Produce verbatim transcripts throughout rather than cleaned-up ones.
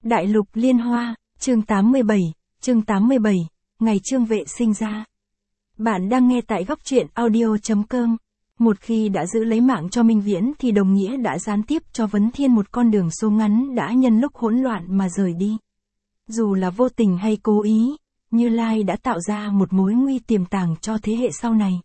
Đại lục Liên Hoa, chương tám mươi bảy, chương tám mươi bảy, ngày Trương Vệ sinh ra. Bạn đang nghe tại góc truyện audio chấm com. Một khi đã giữ lấy mạng cho Minh Viễn thì đồng nghĩa đã gián tiếp cho Vấn Thiên một con đường số ngắn đã nhân lúc hỗn loạn mà rời đi. Dù là vô tình hay cố ý, Như Lai đã tạo ra một mối nguy tiềm tàng cho thế hệ sau này.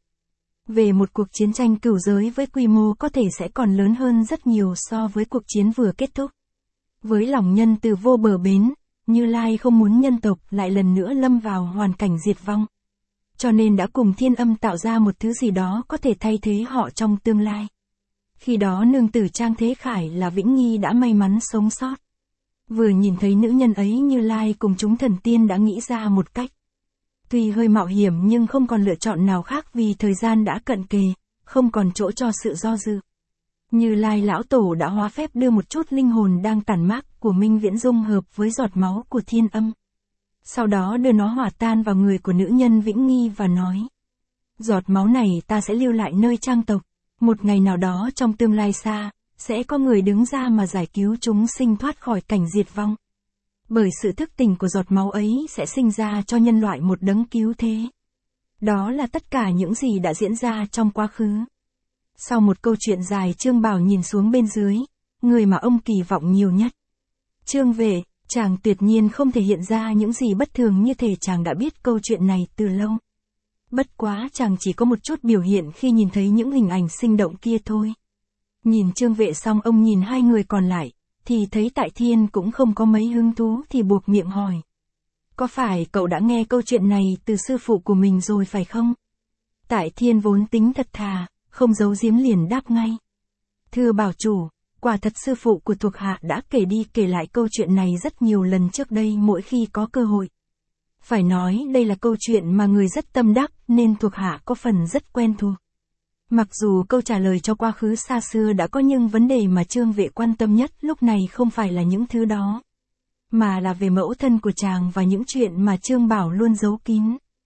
Về một cuộc chiến tranh cửu giới với quy mô có thể sẽ còn lớn hơn rất nhiều so với cuộc chiến vừa kết thúc. Với lòng nhân từ vô bờ bến, Như Lai không muốn nhân tộc lại lần nữa lâm vào hoàn cảnh diệt vong. Cho nên đã cùng Thiên Âm tạo ra một thứ gì đó có thể thay thế họ trong tương lai. Khi đó nương tử Trang Thế Khải là Vĩnh Nghi đã may mắn sống sót. Vừa nhìn thấy nữ nhân ấy, Như Lai cùng chúng thần tiên đã nghĩ ra một cách. Tuy hơi mạo hiểm nhưng không còn lựa chọn nào khác vì thời gian đã cận kề, không còn chỗ cho sự do dự. Như Lai lão tổ đã hóa phép đưa một chút linh hồn đang tản mát của Minh Viễn dung hợp với giọt máu của Thiên Âm. Sau đó đưa nó hòa tan vào người của nữ nhân Vĩnh Nghi và nói. Giọt máu này ta sẽ lưu lại nơi Trang tộc, một ngày nào đó trong tương lai xa, sẽ có người đứng ra mà giải cứu chúng sinh thoát khỏi cảnh diệt vong. Bởi sự thức tỉnh của giọt máu ấy sẽ sinh ra cho nhân loại một đấng cứu thế. Đó là tất cả những gì đã diễn ra trong quá khứ. Sau một câu chuyện dài, Trương Bảo nhìn xuống bên dưới, người mà ông kỳ vọng nhiều nhất. Trương Vệ, chàng tuyệt nhiên không thể hiện ra những gì bất thường như thể chàng đã biết câu chuyện này từ lâu. Bất quá chàng chỉ có một chút biểu hiện khi nhìn thấy những hình ảnh sinh động kia thôi. Nhìn Trương Vệ xong, ông nhìn hai người còn lại, thì thấy Tại Thiên cũng không có mấy hứng thú thì buộc miệng hỏi. Có phải cậu đã nghe câu chuyện này từ sư phụ của mình rồi phải không? Tại Thiên vốn tính thật thà, không giấu giếm liền đáp ngay. Thưa bảo chủ, quả thật sư phụ của thuộc hạ đã kể đi kể lại câu chuyện này rất nhiều lần trước đây mỗi khi có cơ hội. Phải nói đây là câu chuyện mà người rất tâm đắc nên thuộc hạ có phần rất quen thuộc. Mặc dù câu trả lời cho quá khứ xa xưa đã có, nhưng vấn đề mà Trương Vệ quan tâm nhất lúc này không phải là những thứ đó, mà là về mẫu thân của chàng và những chuyện mà Trương Bảo luôn giấu kín.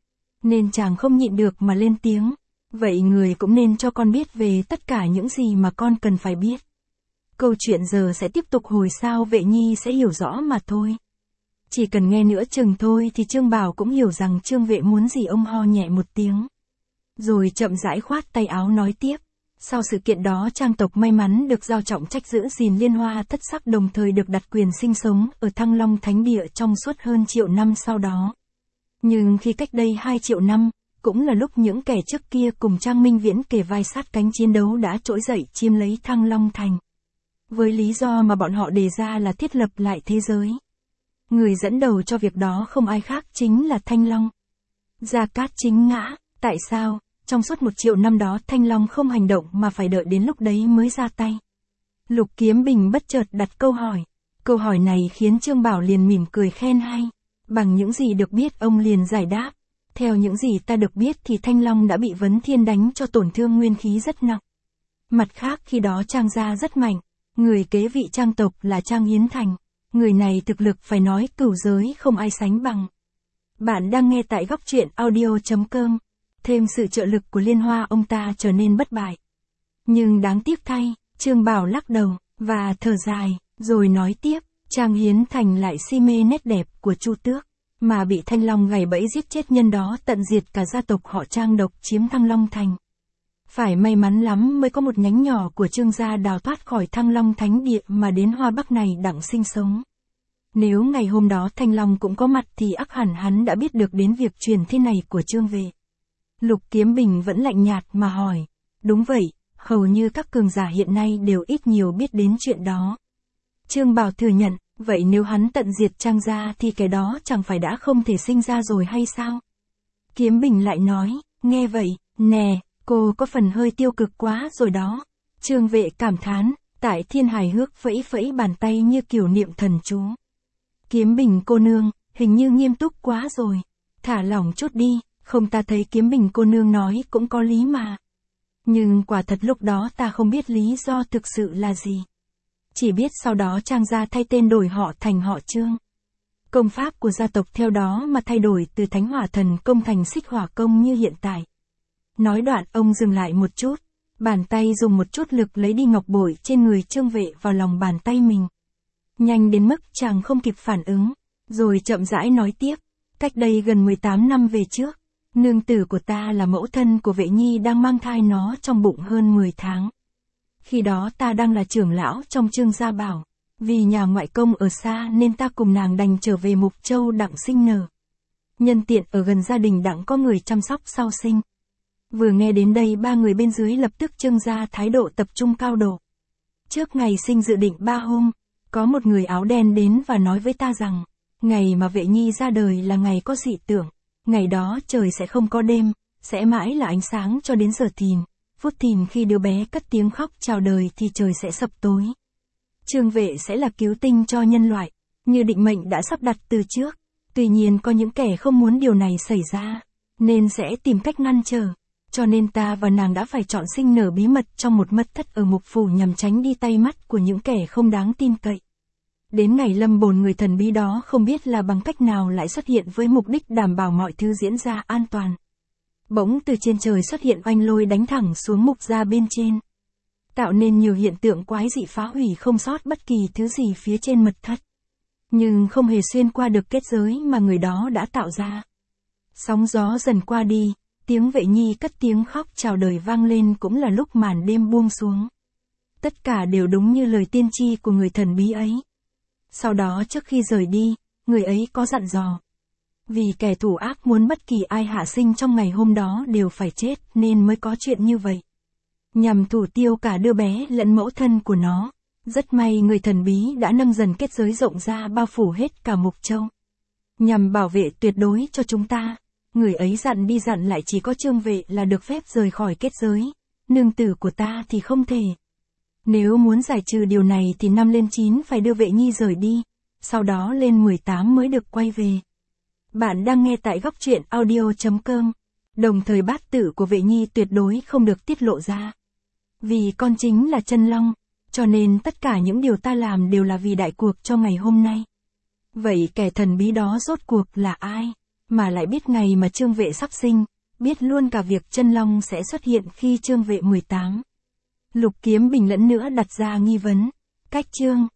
Nên chàng không nhịn được mà lên tiếng. Vậy người cũng nên cho con biết về tất cả những gì mà con cần phải biết. Câu chuyện giờ sẽ tiếp tục hồi sau Vệ Nhi sẽ hiểu rõ mà thôi. Chỉ cần nghe nữa chừng thôi thì Trương Bảo cũng hiểu rằng Trương Vệ muốn gì. Ông ho nhẹ một tiếng, rồi chậm rãi khoát tay áo nói tiếp. Sau sự kiện đó, Trang tộc may mắn được giao trọng trách giữ gìn Liên Hoa thất sắc, đồng thời được đặt quyền sinh sống ở Thăng Long Thánh Địa trong suốt hơn triệu năm sau đó. Nhưng khi cách đây hai triệu năm, cũng là lúc những kẻ trước kia cùng Trang Minh Viễn kề vai sát cánh chiến đấu đã trỗi dậy chiếm lấy Thăng Long Thành. Với lý do mà bọn họ đề ra là thiết lập lại thế giới. Người dẫn đầu cho việc đó không ai khác chính là Thanh Long. Gia Cát Chính Ngã. Tại sao, trong suốt một triệu năm đó Thanh Long không hành động mà phải đợi đến lúc đấy mới ra tay? Lục Kiếm Bình bất chợt đặt câu hỏi. Câu hỏi này khiến Trương Bảo liền mỉm cười khen hay. Bằng những gì được biết, ông liền giải đáp. Theo những gì ta được biết thì Thanh Long đã bị Vấn Thiên đánh cho tổn thương nguyên khí rất nặng. Mặt khác khi đó Trang gia rất mạnh. Người kế vị Trang tộc là Trang Hiến Thành. Người này thực lực phải nói cửu giới không ai sánh bằng. Bạn đang nghe tại góc truyện audio chấm com. Thêm sự trợ lực của Liên Hoa, ông ta trở nên bất bại. Nhưng đáng tiếc thay, Trương Bảo lắc đầu, và thở dài, rồi nói tiếp. Trang Hiến Thành lại si mê nét đẹp của Chu Tước, mà bị Thanh Long gài bẫy giết chết, nhân đó tận diệt cả gia tộc họ Trang độc chiếm Thăng Long Thành. Phải may mắn lắm mới có một nhánh nhỏ của Trương gia đào thoát khỏi Thăng Long Thánh Địa mà đến Hoa Bắc này đặng sinh sống. Nếu ngày hôm đó Thanh Long cũng có mặt thì ắt hẳn hắn đã biết được đến việc truyền thế này của Trương Vệ. Lục Kiếm Bình vẫn lạnh nhạt mà hỏi. Đúng vậy, hầu như các cường giả hiện nay đều ít nhiều biết đến chuyện đó. Trương Bảo thừa nhận. Vậy nếu hắn tận diệt Trang gia thì cái đó chẳng phải đã không thể sinh ra rồi hay sao? Kiếm Bình lại nói. Nghe vậy, nè, cô có phần hơi tiêu cực quá rồi đó. Trương Vệ cảm thán. Tại Thiên hài hước phẫy phẫy bàn tay như kiểu niệm thần chú. Kiếm Bình cô nương, hình như nghiêm túc quá rồi. Thả lỏng chút đi. Không, ta thấy Kiếm Bình cô nương nói cũng có lý mà. Nhưng quả thật lúc đó ta không biết lý do thực sự là gì. Chỉ biết sau đó Trang gia thay tên đổi họ thành họ Trương. Công pháp của gia tộc theo đó mà thay đổi từ Thánh Hỏa Thần Công thành Xích Hỏa Công như hiện tại. Nói đoạn ông dừng lại một chút. Bàn tay dùng một chút lực lấy đi ngọc bội trên người Trương Vệ vào lòng bàn tay mình. Nhanh đến mức chàng không kịp phản ứng, rồi chậm rãi nói tiếp, cách đây gần mười tám năm về trước, nương tử của ta là mẫu thân của Vệ Nhi đang mang thai nó trong bụng hơn mười tháng. Khi đó ta đang là trưởng lão trong Trương Gia Bảo, vì nhà ngoại công ở xa nên ta cùng nàng đành trở về Mục Châu đặng sinh nở. Nhân tiện ở gần gia đình đặng có người chăm sóc sau sinh. Vừa nghe đến đây ba người bên dưới lập tức trưng ra thái độ tập trung cao độ. Trước ngày sinh dự định ba hôm, có một người áo đen đến và nói với ta rằng, ngày mà Vệ Nhi ra đời là ngày có dị tượng, ngày đó trời sẽ không có đêm, sẽ mãi là ánh sáng cho đến giờ thìn, phút thìn khi đứa bé cất tiếng khóc chào đời thì trời sẽ sập tối. Trương Vệ sẽ là cứu tinh cho nhân loại, như định mệnh đã sắp đặt từ trước, tuy nhiên có những kẻ không muốn điều này xảy ra, nên sẽ tìm cách ngăn trở. Cho nên ta và nàng đã phải chọn sinh nở bí mật trong một mật thất ở Mục Phủ nhằm tránh đi tay mắt của những kẻ không đáng tin cậy. Đến ngày lâm bồn người thần bí đó không biết là bằng cách nào lại xuất hiện với mục đích đảm bảo mọi thứ diễn ra an toàn. Bỗng từ trên trời xuất hiện oanh lôi đánh thẳng xuống Mục gia bên trên, tạo nên nhiều hiện tượng quái dị phá hủy không sót bất kỳ thứ gì phía trên mật thất. Nhưng không hề xuyên qua được kết giới mà người đó đã tạo ra. Sóng gió dần qua đi. Tiếng Vệ Nhi cất tiếng khóc chào đời vang lên cũng là lúc màn đêm buông xuống. Tất cả đều đúng như lời tiên tri của người thần bí ấy. Sau đó trước khi rời đi, người ấy có dặn dò. Vì kẻ thủ ác muốn bất kỳ ai hạ sinh trong ngày hôm đó đều phải chết nên mới có chuyện như vậy. Nhằm thủ tiêu cả đứa bé lẫn mẫu thân của nó. Rất may người thần bí đã nâng dần kết giới rộng ra bao phủ hết cả Mục Châu. Nhằm bảo vệ tuyệt đối cho chúng ta. Người ấy dặn đi dặn lại chỉ có Trương Vệ là được phép rời khỏi kết giới, nương tử của ta thì không thể. Nếu muốn giải trừ điều này thì năm lên chín phải đưa Vệ Nhi rời đi, sau đó lên mười tám mới được quay về. Bạn đang nghe tại góc truyện audio chấm com, đồng thời bát tự của Vệ Nhi tuyệt đối không được tiết lộ ra. Vì con chính là chân long, cho nên tất cả những điều ta làm đều là vì đại cuộc cho ngày hôm nay. Vậy kẻ thần bí đó rốt cuộc là ai? Mà lại biết ngày mà Trương Vệ sắp sinh, biết luôn cả việc chân long sẽ xuất hiện khi Trương Vệ mười tám. Lục Kiếm Bình lẫn nữa đặt ra nghi vấn. Cách chương